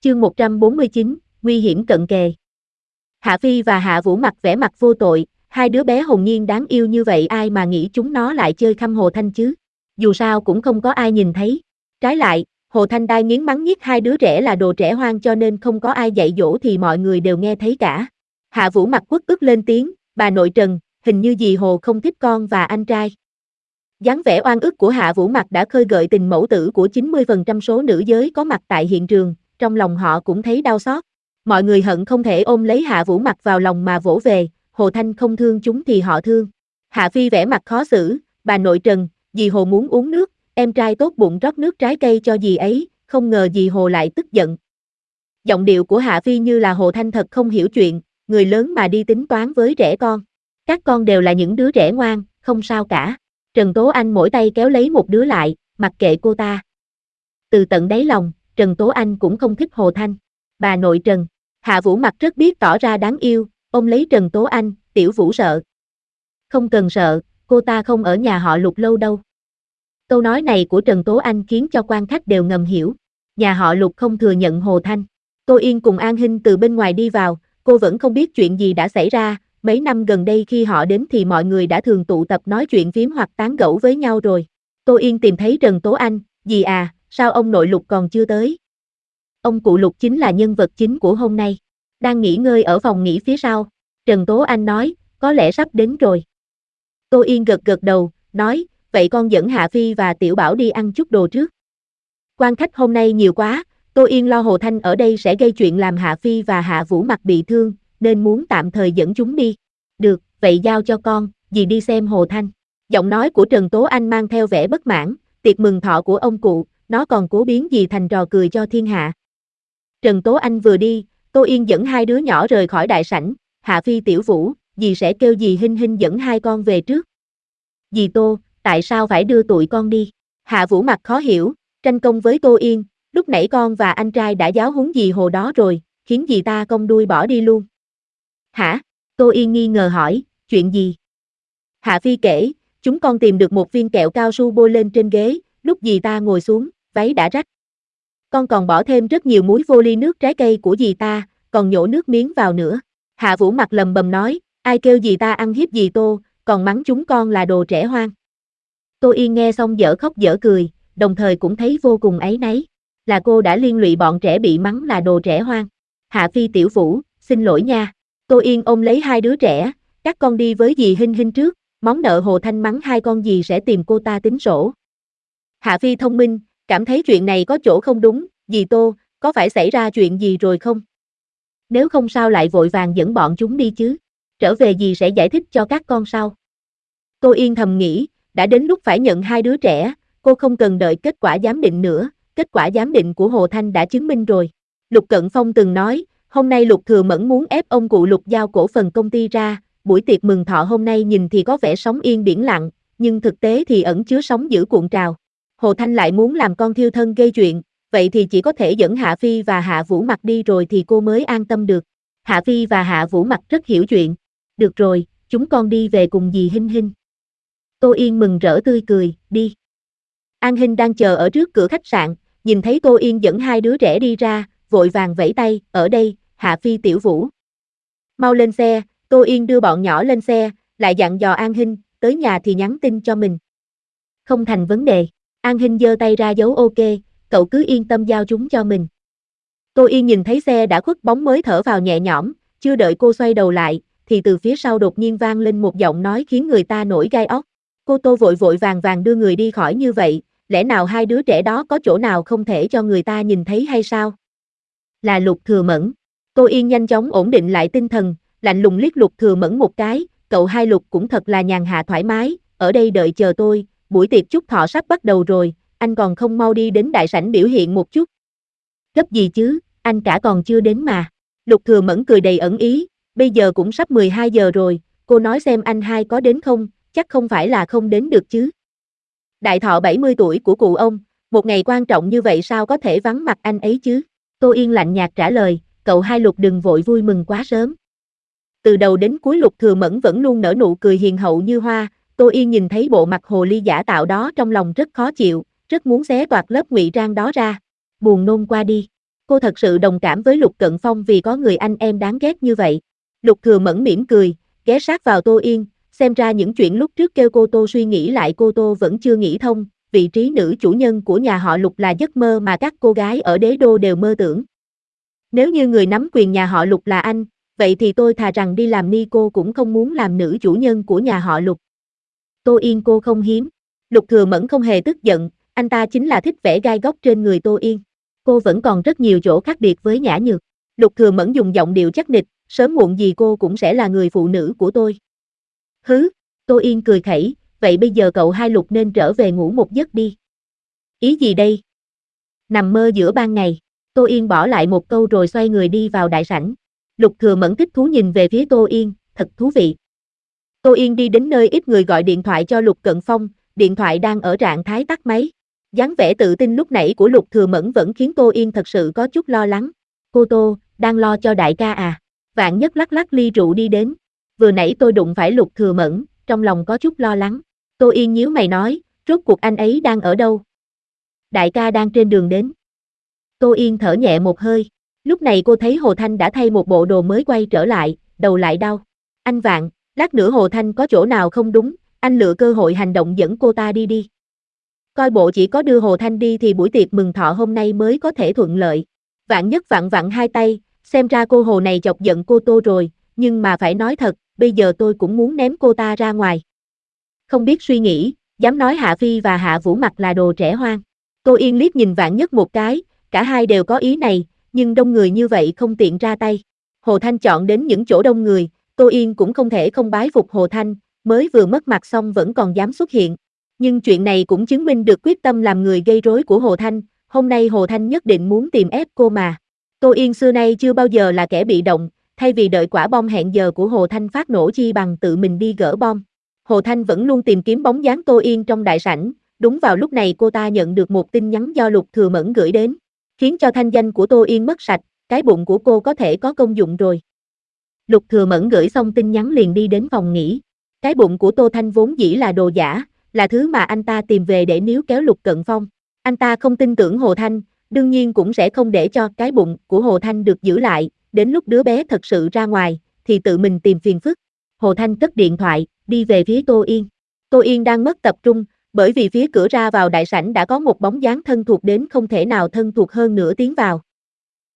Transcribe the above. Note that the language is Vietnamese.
Chương 149, nguy hiểm cận kề. Hạ Phi và Hạ Vũ mặt vẻ mặt vô tội, hai đứa bé hồn nhiên đáng yêu như vậy ai mà nghĩ chúng nó lại chơi khăm Hồ Thanh chứ. Dù sao cũng không có ai nhìn thấy. Trái lại, Hồ Thanh đai nghiến mắng nhiếc hai đứa trẻ là đồ trẻ hoang cho nên không có ai dạy dỗ thì mọi người đều nghe thấy cả. Hạ Vũ mặt uất ức lên tiếng, bà nội Trần, hình như dì Hồ không thích con và anh trai. Dáng vẻ oan ức của Hạ Vũ mặt đã khơi gợi tình mẫu tử của 90% số nữ giới có mặt tại hiện trường, trong lòng họ cũng thấy đau xót. Mọi người hận không thể ôm lấy Hạ Vũ mặt vào lòng mà vỗ về, Hồ Thanh không thương chúng thì họ thương. Hạ Phi vẻ mặt khó xử, bà nội Trần, dì Hồ muốn uống nước, em trai tốt bụng rót nước trái cây cho dì ấy, không ngờ dì Hồ lại tức giận. Giọng điệu của Hạ Phi như là Hồ Thanh thật không hiểu chuyện, người lớn mà đi tính toán với trẻ con. Các con đều là những đứa trẻ ngoan, không sao cả. Trần Tố Anh mỗi tay kéo lấy một đứa lại, mặc kệ cô ta. Từ tận đáy lòng, Trần Tố Anh cũng không thích Hồ Thanh. Bà nội Trần, Hạ Vũ mặt rất biết tỏ ra đáng yêu, ôm lấy Trần Tố Anh, tiểu Vũ sợ. Không cần sợ, cô ta không ở nhà họ Lục lâu đâu. Câu nói này của Trần Tố Anh khiến cho quan khách đều ngầm hiểu. Nhà họ Lục không thừa nhận Hồ Thanh. Tô Yên cùng An Hinh từ bên ngoài đi vào, cô vẫn không biết chuyện gì đã xảy ra. Mấy năm gần đây khi họ đến thì mọi người đã thường tụ tập nói chuyện phím hoặc tán gẫu với nhau rồi. Tô Yên tìm thấy Trần Tố Anh, dì à, sao ông nội Lục còn chưa tới? Ông cụ Lục chính là nhân vật chính của hôm nay. Đang nghỉ ngơi ở phòng nghỉ phía sau. Trần Tố Anh nói, có lẽ sắp đến rồi. Tô Yên gật gật đầu, nói, vậy con dẫn Hạ Phi và Tiểu Bảo đi ăn chút đồ trước. Quan khách hôm nay nhiều quá, Tô Yên lo Hồ Thanh ở đây sẽ gây chuyện làm Hạ Phi và Hạ Vũ mặt bị thương, nên muốn tạm thời dẫn chúng đi. Được, vậy giao cho con, dì đi xem Hồ Thanh. Giọng nói của Trần Tố Anh mang theo vẻ bất mãn, tiệc mừng thọ của ông cụ, nó còn cố biến dì thành trò cười cho thiên hạ. Trần Tố Anh vừa đi, Tô Yên dẫn hai đứa nhỏ rời khỏi đại sảnh, Hạ Phi Tiểu Vũ, dì sẽ kêu dì Hinh Hinh dẫn hai con về trước. Dì Tô, tại sao phải đưa tụi con đi? Hạ Vũ mặt khó hiểu, tranh công với Tô Yên, lúc nãy con và anh trai đã giáo huấn dì Hồ đó rồi, khiến dì ta cong đuôi bỏ đi luôn. Hả? Tô Yên nghi ngờ hỏi, chuyện gì? Hạ Phi kể, chúng con tìm được một viên kẹo cao su bôi lên trên ghế, lúc dì ta ngồi xuống, váy đã rách. Con còn bỏ thêm rất nhiều muối vô ly nước trái cây của dì ta, còn nhổ nước miếng vào nữa. Hạ Vũ mặt lầm bầm nói, ai kêu dì ta ăn hiếp dì Tô, còn mắng chúng con là đồ trẻ hoang. Tô Yên nghe xong dở khóc dở cười, đồng thời cũng thấy vô cùng áy náy. Là cô đã liên lụy bọn trẻ bị mắng là đồ trẻ hoang. Hạ Phi Tiểu Vũ, xin lỗi nha. Tô Yên ôm lấy hai đứa trẻ, các con đi với dì Hinh Hinh trước, món nợ Hồ Thanh mắng hai con dì sẽ tìm cô ta tính sổ. Hạ Phi thông minh, cảm thấy chuyện này có chỗ không đúng, dì Tô, có phải xảy ra chuyện gì rồi không? Nếu không sao lại vội vàng dẫn bọn chúng đi chứ, trở về dì sẽ giải thích cho các con sau. Tô Yên thầm nghĩ, đã đến lúc phải nhận hai đứa trẻ, cô không cần đợi kết quả giám định nữa, kết quả giám định của Hồ Thanh đã chứng minh rồi. Lục Cận Phong từng nói, hôm nay Lục Thừa Mẫn muốn ép ông cụ Lục giao cổ phần công ty ra, buổi tiệc mừng thọ hôm nay nhìn thì có vẻ sóng yên biển lặng, nhưng thực tế thì ẩn chứa sóng dữ cuộn trào. Hồ Thanh lại muốn làm con thiêu thân gây chuyện, vậy thì chỉ có thể dẫn Hạ Phi và Hạ Vũ mặt đi rồi thì cô mới an tâm được. Hạ Phi và Hạ Vũ mặt rất hiểu chuyện. Được rồi, chúng con đi về cùng dì Hinh Hinh. Tô Yên mừng rỡ tươi cười, đi. An Hinh đang chờ ở trước cửa khách sạn, nhìn thấy Tô Yên dẫn hai đứa trẻ đi ra, vội vàng vẫy tay, ở đây, Hạ Phi Tiểu Vũ. Mau lên xe, Tô Yên đưa bọn nhỏ lên xe, lại dặn dò An Hinh, tới nhà thì nhắn tin cho mình. Không thành vấn đề, An Hinh giơ tay ra dấu ok, cậu cứ yên tâm giao chúng cho mình. Tô Yên nhìn thấy xe đã khuất bóng mới thở vào nhẹ nhõm, chưa đợi cô xoay đầu lại, thì từ phía sau đột nhiên vang lên một giọng nói khiến người ta nổi gai óc. Cô Tô vội vội vàng vàng đưa người đi khỏi như vậy, lẽ nào hai đứa trẻ đó có chỗ nào không thể cho người ta nhìn thấy hay sao? Là Lục Thừa Mẫn. Tô Yên nhanh chóng ổn định lại tinh thần, lạnh lùng liếc Lục Thừa Mẫn một cái, cậu hai Lục cũng thật là nhàn hạ thoải mái, ở đây đợi chờ tôi, buổi tiệc chúc thọ sắp bắt đầu rồi, anh còn không mau đi đến đại sảnh biểu hiện một chút. Gấp gì chứ, anh cả còn chưa đến mà. Lục Thừa Mẫn cười đầy ẩn ý, bây giờ cũng sắp 12 giờ rồi, cô nói xem anh hai có đến không, chắc không phải là không đến được chứ. Đại thọ 70 tuổi của cụ ông, một ngày quan trọng như vậy sao có thể vắng mặt anh ấy chứ? Tô Yên lạnh nhạt trả lời, cậu hai Lục đừng vội vui mừng quá sớm. Từ đầu đến cuối Lục Thừa Mẫn vẫn luôn nở nụ cười hiền hậu như hoa, Tô Yên nhìn thấy bộ mặt hồ ly giả tạo đó trong lòng rất khó chịu, rất muốn xé toạc lớp ngụy trang đó ra. Buồn nôn qua đi. Cô thật sự đồng cảm với Lục Cận Phong vì có người anh em đáng ghét như vậy. Lục Thừa Mẫn mỉm cười, ghé sát vào Tô Yên, xem ra những chuyện lúc trước kêu cô Tô suy nghĩ lại cô Tô vẫn chưa nghĩ thông, vị trí nữ chủ nhân của nhà họ Lục là giấc mơ mà các cô gái ở đế đô đều mơ tưởng. Nếu như người nắm quyền nhà họ Lục là anh, vậy thì tôi thà rằng đi làm ni cô cũng không muốn làm nữ chủ nhân của nhà họ Lục. Tô Yên cô không hiếm. Lục Thừa Mẫn không hề tức giận, anh ta chính là thích vẽ gai góc trên người Tô Yên. Cô vẫn còn rất nhiều chỗ khác biệt với Nhã Nhược. Lục Thừa Mẫn dùng giọng điệu chắc nịch, sớm muộn gì cô cũng sẽ là người phụ nữ của tôi. Hứ, Tô Yên cười khẩy, vậy bây giờ cậu hai Lục nên trở về ngủ một giấc đi. Ý gì đây? Nằm mơ giữa ban ngày. Tô Yên bỏ lại một câu rồi xoay người đi vào đại sảnh. Lục Thừa Mẫn thích thú nhìn về phía Tô Yên, thật thú vị. Tô Yên đi đến nơi ít người gọi điện thoại cho Lục Cận Phong, điện thoại đang ở trạng thái tắt máy. Dáng vẻ tự tin lúc nãy của Lục Thừa Mẫn vẫn khiến Tô Yên thật sự có chút lo lắng. Cô Tô, đang lo cho đại ca à? Vạn Nhất lắc lắc ly rượu đi đến. Vừa nãy tôi đụng phải Lục Thừa Mẫn, trong lòng có chút lo lắng. Tô Yên nhíu mày nói, rốt cuộc anh ấy đang ở đâu? Đại ca đang trên đường đến. Tô Yên thở nhẹ một hơi. Lúc này cô thấy Hồ Thanh đã thay một bộ đồ mới quay trở lại, đầu lại đau. Anh Vạn, lát nữa Hồ Thanh có chỗ nào không đúng, anh lựa cơ hội hành động dẫn cô ta đi đi. Coi bộ chỉ có đưa Hồ Thanh đi thì buổi tiệc mừng thọ hôm nay mới có thể thuận lợi. Vạn Nhất vặn vặn hai tay, xem ra cô Hồ này chọc giận cô Tô rồi, nhưng mà phải nói thật, bây giờ tôi cũng muốn ném cô ta ra ngoài. Không biết suy nghĩ, dám nói Hạ Phi và Hạ Vũ Mặc là đồ trẻ hoang. Tô Yên liếc nhìn Vạn Nhất một cái, cả hai đều có ý này, nhưng đông người như vậy không tiện ra tay. Hồ Thanh chọn đến những chỗ đông người, Tô Yên cũng không thể không bái phục Hồ Thanh, mới vừa mất mặt xong vẫn còn dám xuất hiện. Nhưng chuyện này cũng chứng minh được quyết tâm làm người gây rối của Hồ Thanh, hôm nay Hồ Thanh nhất định muốn tìm ép cô mà. Tô Yên xưa nay chưa bao giờ là kẻ bị động, thay vì đợi quả bom hẹn giờ của Hồ Thanh phát nổ chi bằng tự mình đi gỡ bom. Hồ Thanh vẫn luôn tìm kiếm bóng dáng Tô Yên trong đại sảnh, đúng vào lúc này cô ta nhận được một tin nhắn do Lục Thừa Mẫn gửi đến, khiến cho thanh danh của Tô Yên mất sạch, cái bụng của cô có thể có công dụng rồi. Lục Thừa Mẫn gửi xong tin nhắn liền đi đến phòng nghỉ. Cái bụng của Tô Thanh vốn dĩ là đồ giả, là thứ mà anh ta tìm về để níu kéo Lục Cận Phong. Anh ta không tin tưởng Hồ Thanh, đương nhiên cũng sẽ không để cho cái bụng của Hồ Thanh được giữ lại, đến lúc đứa bé thật sự ra ngoài, thì tự mình tìm phiền phức. Hồ Thanh cất điện thoại, đi về phía Tô Yên. Tô Yên đang mất tập trung, bởi vì phía cửa ra vào đại sảnh đã có một bóng dáng thân thuộc đến không thể nào thân thuộc hơn nữa tiến vào.